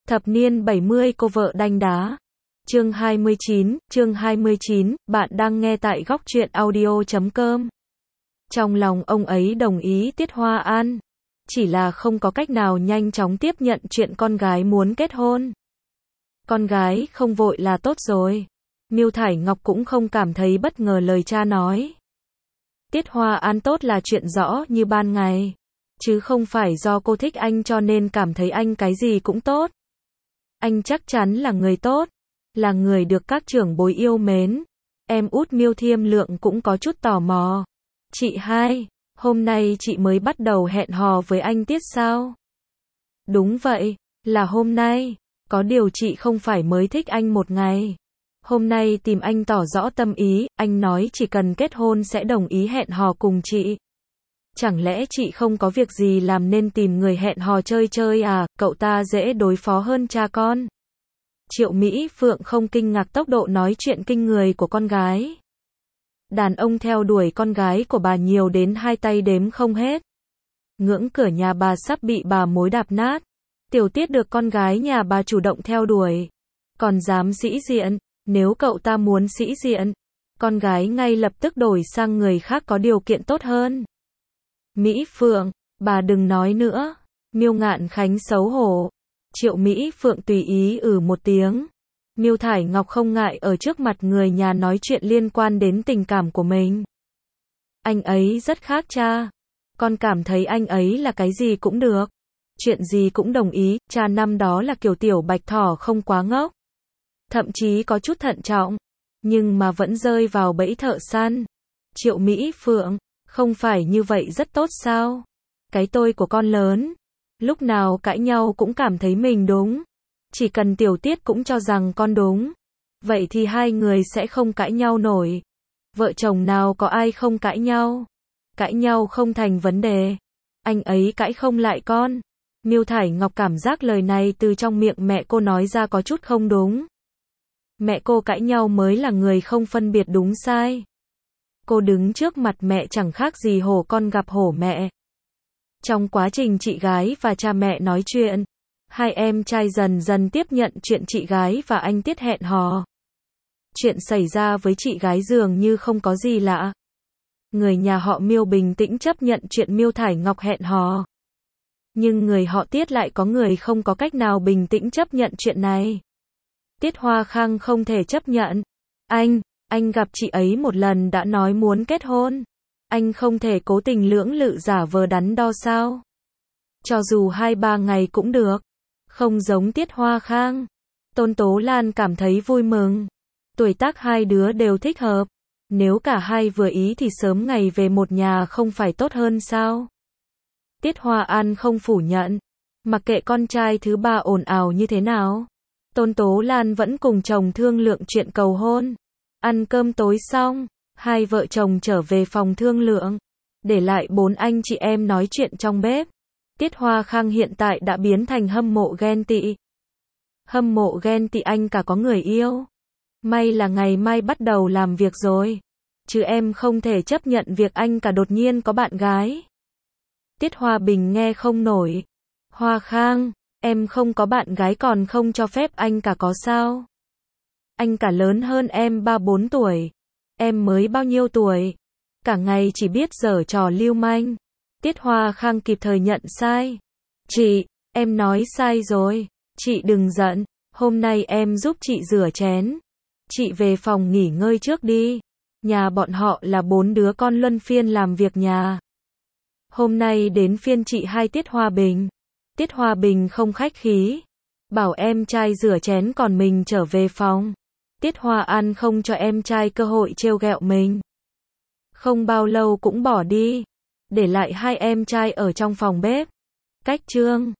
Thập niên 70 cô vợ đanh đá. Chương 29, bạn đang nghe tại góc truyện audio.com. Trong lòng ông ấy đồng ý Tiết Hoa An, chỉ là không có cách nào nhanh chóng tiếp nhận chuyện con gái muốn kết hôn. Con gái không vội là tốt rồi. Miêu Thải Ngọc cũng không cảm thấy bất ngờ lời cha nói. Tiết Hoa An tốt là chuyện rõ như ban ngày, chứ không phải do cô thích anh cho nên cảm thấy anh cái gì cũng tốt. Anh chắc chắn là người tốt, là người được các trưởng bối yêu mến. Em út Miêu Thiêm Lượng cũng có chút tò mò. Chị hai, hôm nay chị mới bắt đầu hẹn hò với anh Tiết sao? Đúng vậy, là hôm nay. Có điều chị không phải mới thích anh một ngày. Hôm nay tìm anh tỏ rõ tâm ý, anh nói chỉ cần kết hôn sẽ đồng ý hẹn hò cùng chị. Chẳng lẽ chị không có việc gì làm nên tìm người hẹn hò chơi chơi à, cậu ta dễ đối phó hơn cha con. Triệu Mỹ Phượng không kinh ngạc tốc độ nói chuyện kinh người của con gái. Đàn ông theo đuổi con gái của bà nhiều đến hai tay đếm không hết. Ngưỡng cửa nhà bà sắp bị bà mối đạp nát. Tiểu Tiết được con gái nhà bà chủ động theo đuổi. Còn dám sĩ diện, nếu cậu ta muốn sĩ diện, con gái ngay lập tức đổi sang người khác có điều kiện tốt hơn. Mỹ Phượng, bà đừng nói nữa. Miêu Ngạn Khánh xấu hổ. Triệu Mỹ Phượng tùy ý một tiếng. Miêu Thải Ngọc không ngại ở trước mặt người nhà nói chuyện liên quan đến tình cảm của mình. Anh ấy rất khác cha. Con cảm thấy anh ấy là cái gì cũng được. Chuyện gì cũng đồng ý, cha năm đó là kiểu tiểu bạch thỏ không quá ngốc. Thậm chí có chút thận trọng. Nhưng mà vẫn rơi vào bẫy thợ săn. Triệu Mỹ Phượng, không phải như vậy rất tốt sao? Cái tôi của con lớn. Lúc nào cãi nhau cũng cảm thấy mình đúng. Chỉ cần Tiểu Tiết cũng cho rằng con đúng. Vậy thì hai người sẽ không cãi nhau nổi. Vợ chồng nào có ai không cãi nhau? Cãi nhau không thành vấn đề. Anh ấy cãi không lại con. Miêu Thải Ngọc cảm giác lời này từ trong miệng mẹ cô nói ra có chút không đúng. Mẹ cô cãi nhau mới là người không phân biệt đúng sai. Cô đứng trước mặt mẹ chẳng khác gì hổ con gặp hổ mẹ. Trong quá trình chị gái và cha mẹ nói chuyện, hai em trai dần dần tiếp nhận chuyện chị gái và anh Tiết hẹn hò. Chuyện xảy ra với chị gái dường như không có gì lạ. Người nhà họ Miêu bình tĩnh chấp nhận chuyện Miêu Thải Ngọc hẹn hò. Nhưng người họ Tiết lại có người không có cách nào bình tĩnh chấp nhận chuyện này. Tiết Hoa Khang không thể chấp nhận. Anh gặp chị ấy một lần đã nói muốn kết hôn. Anh không thể cố tình lưỡng lự giả vờ đắn đo sao? Cho dù 2-3 ngày cũng được. Không giống Tiết Hoa Khang. Tôn Tố Lan cảm thấy vui mừng. Tuổi tác hai đứa đều thích hợp. Nếu cả hai vừa ý thì sớm ngày về một nhà không phải tốt hơn sao? Tiết Hoa An không phủ nhận. Mặc kệ con trai thứ ba ồn ào như thế nào. Tôn Tố Lan vẫn cùng chồng thương lượng chuyện cầu hôn. Ăn cơm tối xong, hai vợ chồng trở về phòng thương lượng. Để lại 4 anh chị em nói chuyện trong bếp. Tiết Hoa Khang hiện tại đã biến thành hâm mộ ghen tị. Hâm mộ ghen tị anh cả có người yêu. May là ngày mai bắt đầu làm việc rồi. Chứ em không thể chấp nhận việc anh cả đột nhiên có bạn gái. Tiết Hoa Bình nghe không nổi. Hoa Khang, em không có bạn gái còn không cho phép anh cả có sao? Anh cả lớn hơn em 3-4 tuổi. Em mới bao nhiêu tuổi? Cả ngày chỉ biết giở trò lưu manh. Tiết Hoa Khang kịp thời nhận sai. Chị, em nói sai rồi. Chị đừng giận. Hôm nay em giúp chị rửa chén. Chị về phòng nghỉ ngơi trước đi. Nhà bọn họ là 4 đứa con luân phiên làm việc nhà. Hôm nay đến phiên chị hai Tiết Hoa Bình. Tiết Hoa Bình không khách khí. Bảo em trai rửa chén còn mình trở về phòng. Tiết Hoa An không cho em trai cơ hội trêu ghẹo mình. Không bao lâu cũng bỏ đi. Để lại hai em trai ở trong phòng bếp. Cách chương